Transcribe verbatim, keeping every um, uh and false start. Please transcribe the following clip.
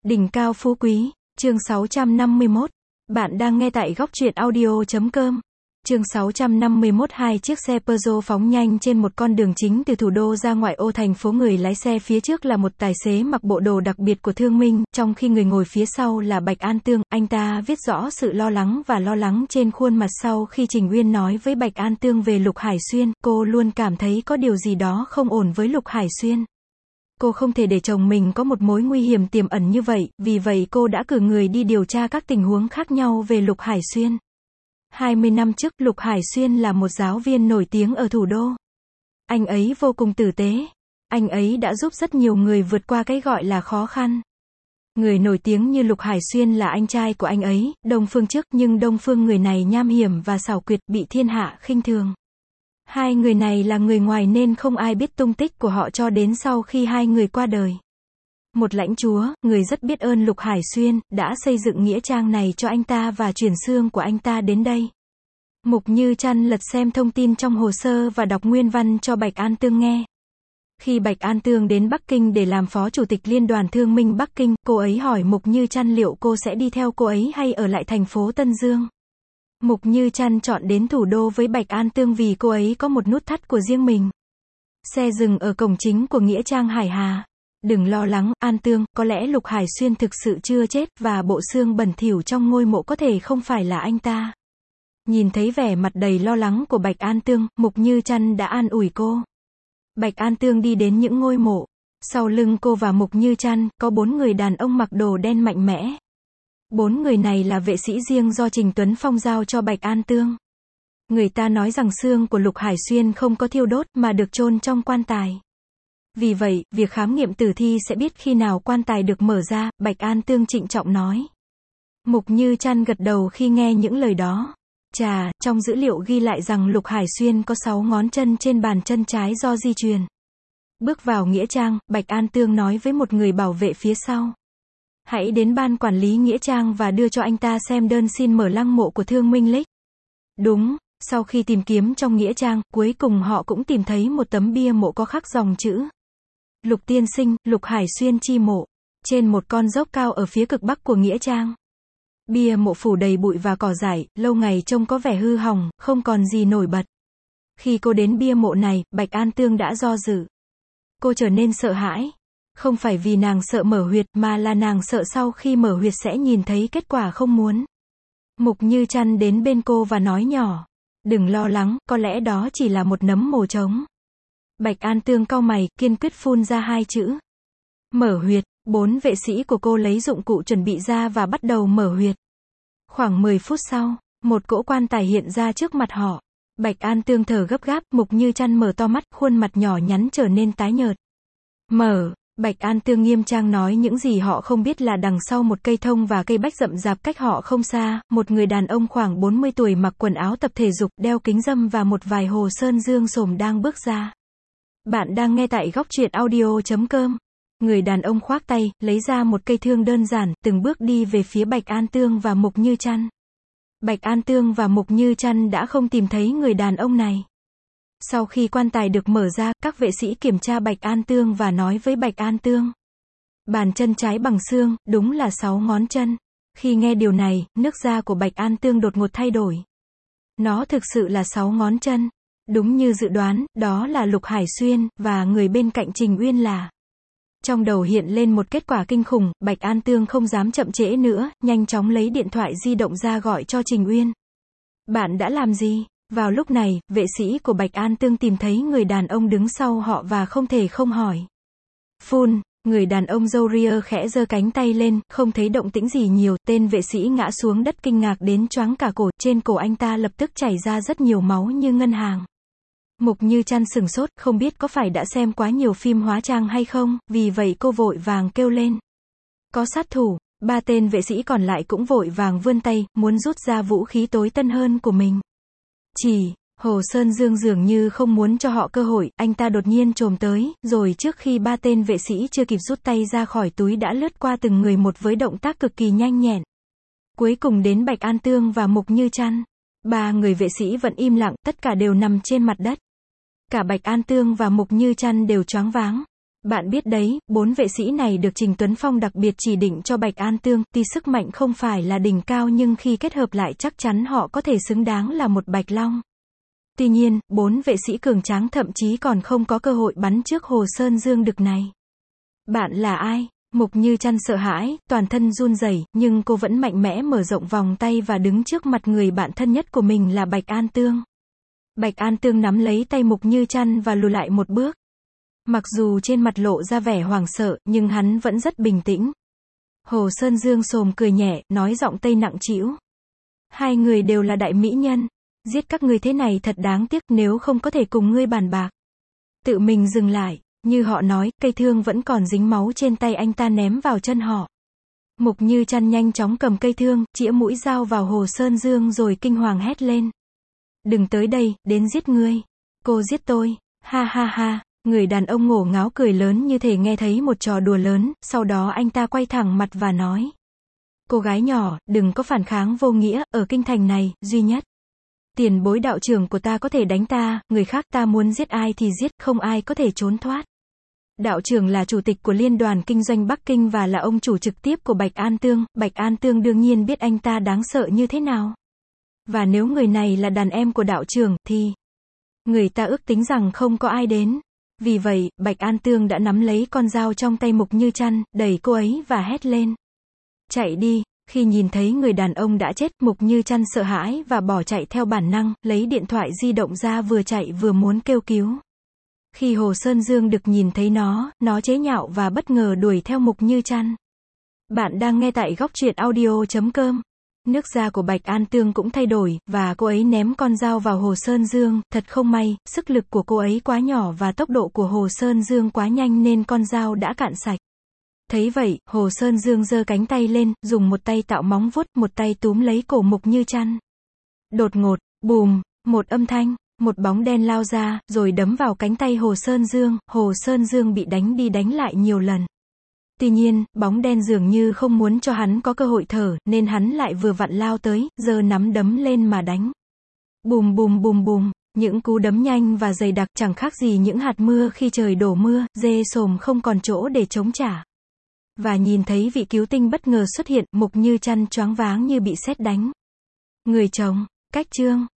Đỉnh cao phú quý, chương sáu trăm năm mươi mốt. Bạn đang nghe tại góc truyện audio chấm com. Chương sáu trăm năm mươi mốt. Hai chiếc xe Peugeot phóng nhanh trên một con đường chính từ thủ đô ra ngoại ô thành phố. Người lái xe phía trước là một tài xế mặc bộ đồ đặc biệt của thương minh, trong khi người ngồi phía sau là Bạch An Tương. Anh ta viết rõ sự lo lắng và lo lắng trên khuôn mặt sau khi Trình Uyên nói với Bạch An Tương về Lục Hải Xuyên. Cô luôn cảm thấy có điều gì đó không ổn với Lục Hải Xuyên. Cô không thể để chồng mình có một mối nguy hiểm tiềm ẩn như vậy, vì vậy cô đã cử người đi điều tra các tình huống khác nhau về Lục Hải Xuyên. hai mươi năm trước, Lục Hải Xuyên là một giáo viên nổi tiếng ở thủ đô. Anh ấy vô cùng tử tế. Anh ấy đã giúp rất nhiều người vượt qua cái gọi là khó khăn. Người nổi tiếng như Lục Hải Xuyên là anh trai của anh ấy, Đông Phương trước, nhưng Đông Phương người này nham hiểm và xảo quyệt, bị thiên hạ khinh thường. Hai người này là người ngoài nên không ai biết tung tích của họ cho đến sau khi hai người qua đời. Một lãnh chúa, người rất biết ơn Lục Hải Xuyên, đã xây dựng nghĩa trang này cho anh ta và chuyển xương của anh ta đến đây. Mục Như Trăn lật xem thông tin trong hồ sơ và đọc nguyên văn cho Bạch An Tương nghe. Khi Bạch An Tương đến Bắc Kinh để làm phó chủ tịch Liên đoàn Thương minh Bắc Kinh, cô ấy hỏi Mục Như Trăn liệu cô sẽ đi theo cô ấy hay ở lại thành phố Tân Dương. Mục Như Trăn chọn đến thủ đô với Bạch An Tương vì cô ấy có một nút thắt của riêng mình. Xe dừng ở cổng chính của nghĩa trang Hải Hà. Đừng lo lắng, An Tương, có lẽ Lục Hải Xuyên thực sự chưa chết và bộ xương bẩn thỉu trong ngôi mộ có thể không phải là anh ta. Nhìn thấy vẻ mặt đầy lo lắng của Bạch An Tương, Mục Như Trăn đã an ủi cô. Bạch An Tương đi đến những ngôi mộ. Sau lưng cô và Mục Như Trăn, có bốn người đàn ông mặc đồ đen mạnh mẽ. Bốn người này là vệ sĩ riêng do Trình Tuấn Phong giao cho Bạch An Tương. Người ta nói rằng xương của Lục Hải Xuyên không có thiêu đốt mà được chôn trong quan tài. Vì vậy, việc khám nghiệm tử thi sẽ biết khi nào quan tài được mở ra, Bạch An Tương trịnh trọng nói. Mục Như Trăn gật đầu khi nghe những lời đó. Chà, trong dữ liệu ghi lại rằng Lục Hải Xuyên có sáu ngón chân trên bàn chân trái do di truyền. Bước vào nghĩa trang, Bạch An Tương nói với một người bảo vệ phía sau. Hãy đến ban quản lý nghĩa trang và đưa cho anh ta xem đơn xin mở lăng mộ của Thương Minh Lích. Đúng, sau khi tìm kiếm trong nghĩa trang, cuối cùng họ cũng tìm thấy một tấm bia mộ có khắc dòng chữ. Lục tiên sinh, Lục Hải Xuyên chi mộ. Trên một con dốc cao ở phía cực bắc của nghĩa trang. Bia mộ phủ đầy bụi và cỏ dại, lâu ngày trông có vẻ hư hỏng, không còn gì nổi bật. Khi cô đến bia mộ này, Bạch An Tương đã do dự. Cô trở nên sợ hãi. Không phải vì nàng sợ mở huyệt mà là nàng sợ sau khi mở huyệt sẽ nhìn thấy kết quả không muốn. Mục Như Trăn đến bên cô và nói nhỏ. Đừng lo lắng, có lẽ đó chỉ là một nấm mồ trống. Bạch An Tương cau mày, kiên quyết phun ra hai chữ. Mở huyệt. Bốn vệ sĩ của cô lấy dụng cụ chuẩn bị ra và bắt đầu mở huyệt. Khoảng mười phút sau, một cỗ quan tài hiện ra trước mặt họ. Bạch An Tương thở gấp gáp, Mục Như Trăn mở to mắt, khuôn mặt nhỏ nhắn trở nên tái nhợt. Mở. Bạch An Tương nghiêm trang nói những gì họ không biết là đằng sau một cây thông và cây bách rậm rạp cách họ không xa, một người đàn ông khoảng bốn mươi tuổi mặc quần áo tập thể dục, đeo kính râm và một vài hồ sơn dương xồm đang bước ra. Bạn đang nghe tại góc truyện audio chấm com. Người đàn ông khoác tay, lấy ra một cây thương đơn giản, từng bước đi về phía Bạch An Tương và Mục Như Trăn. Bạch An Tương và Mục Như Trăn đã không tìm thấy người đàn ông này. Sau khi quan tài được mở ra, các vệ sĩ kiểm tra Bạch An Tương và nói với Bạch An Tương. Bàn chân trái bằng xương, đúng là sáu ngón chân. Khi nghe điều này, nước da của Bạch An Tương đột ngột thay đổi. Nó thực sự là sáu ngón chân. Đúng như dự đoán, đó là Lục Hải Xuyên, và người bên cạnh Trình Uyên là. Trong đầu hiện lên một kết quả kinh khủng, Bạch An Tương không dám chậm trễ nữa, nhanh chóng lấy điện thoại di động ra gọi cho Trình Uyên. Bạn đã làm gì? Vào lúc này, vệ sĩ của Bạch An Tương tìm thấy người đàn ông đứng sau họ và không thể không hỏi. Phun, người đàn ông râu ria khẽ giơ cánh tay lên, không thấy động tĩnh gì nhiều, tên vệ sĩ ngã xuống đất kinh ngạc đến choáng cả cổ, trên cổ anh ta lập tức chảy ra rất nhiều máu như ngân hàng. Mục Như Trăn sừng sốt, không biết có phải đã xem quá nhiều phim hóa trang hay không, vì vậy cô vội vàng kêu lên. Có sát thủ. Ba tên vệ sĩ còn lại cũng vội vàng vươn tay, muốn rút ra vũ khí tối tân hơn của mình. Chỉ, Hồ Sơn Dương dường như không muốn cho họ cơ hội, anh ta đột nhiên chồm tới, rồi trước khi ba tên vệ sĩ chưa kịp rút tay ra khỏi túi đã lướt qua từng người một với động tác cực kỳ nhanh nhẹn. Cuối cùng đến Bạch An Tương và Mục Như Trăn. Ba người vệ sĩ vẫn im lặng, tất cả đều nằm trên mặt đất. Cả Bạch An Tương và Mục Như Trăn đều choáng váng. Bạn biết đấy, bốn vệ sĩ này được Trình Tuấn Phong đặc biệt chỉ định cho Bạch An Tương, tuy sức mạnh không phải là đỉnh cao nhưng khi kết hợp lại chắc chắn họ có thể xứng đáng là một Bạch Long. Tuy nhiên, bốn vệ sĩ cường tráng thậm chí còn không có cơ hội bắn trước Hồ Sơn Dương Đực này. Bạn là ai? Mục Như Trăn sợ hãi, toàn thân run rẩy, nhưng cô vẫn mạnh mẽ mở rộng vòng tay và đứng trước mặt người bạn thân nhất của mình là Bạch An Tương. Bạch An Tương nắm lấy tay Mục Như Trăn và lùi lại một bước. Mặc dù trên mặt lộ ra vẻ hoảng sợ, nhưng hắn vẫn rất bình tĩnh. Hồ Sơn Dương xồm cười nhẹ, nói giọng Tây nặng trĩu. Hai người đều là đại mỹ nhân. Giết các ngươi thế này thật đáng tiếc, nếu không có thể cùng ngươi bàn bạc. Tự mình dừng lại, như họ nói, cây thương vẫn còn dính máu trên tay anh ta ném vào chân họ. Mục Như Trăn nhanh chóng cầm cây thương, chĩa mũi dao vào Hồ Sơn Dương rồi kinh hoàng hét lên. Đừng tới đây, đến giết ngươi. Cô giết tôi. Ha ha ha. Người đàn ông ngổ ngáo cười lớn như thể nghe thấy một trò đùa lớn, sau đó anh ta quay thẳng mặt và nói. Cô gái nhỏ, đừng có phản kháng vô nghĩa, ở kinh thành này, duy nhất. Tiền bối đạo trưởng của ta có thể đánh ta, người khác ta muốn giết ai thì giết, không ai có thể trốn thoát. Đạo trưởng là chủ tịch của Liên đoàn Kinh doanh Bắc Kinh và là ông chủ trực tiếp của Bạch An Tương, Bạch An Tương đương nhiên biết anh ta đáng sợ như thế nào. Và nếu người này là đàn em của đạo trưởng, thì người ta ước tính rằng không có ai đến. Vì vậy, Bạch An Tương đã nắm lấy con dao trong tay Mục Như Trăn, đẩy cô ấy và hét lên. Chạy đi. Khi nhìn thấy người đàn ông đã chết, Mục Như Trăn sợ hãi và bỏ chạy theo bản năng, lấy điện thoại di động ra vừa chạy vừa muốn kêu cứu. Khi Hồ Sơn Dương Đực nhìn thấy nó, nó chế nhạo và bất ngờ đuổi theo Mục Như Trăn. Bạn đang nghe tại góc truyện audio chấm com. Nước da của Bạch An Tương cũng thay đổi, và cô ấy ném con dao vào Hồ Sơn Dương, thật không may, sức lực của cô ấy quá nhỏ và tốc độ của Hồ Sơn Dương quá nhanh nên con dao đã cạn sạch. Thấy vậy, Hồ Sơn Dương giơ cánh tay lên, dùng một tay tạo móng vuốt, một tay túm lấy cổ Mục Như Trăn. Đột ngột, bùm, một âm thanh, một bóng đen lao ra, rồi đấm vào cánh tay Hồ Sơn Dương, Hồ Sơn Dương bị đánh đi đánh lại nhiều lần. Tuy nhiên, bóng đen dường như không muốn cho hắn có cơ hội thở, nên hắn lại vừa vặn lao tới, giơ nắm đấm lên mà đánh. Bùm bùm bùm bùm, những cú đấm nhanh và dày đặc chẳng khác gì những hạt mưa khi trời đổ mưa, dê sồm không còn chỗ để chống trả. Và nhìn thấy vị cứu tinh bất ngờ xuất hiện, Mục Như Trăn choáng váng như bị sét đánh. Người chồng, cách chương.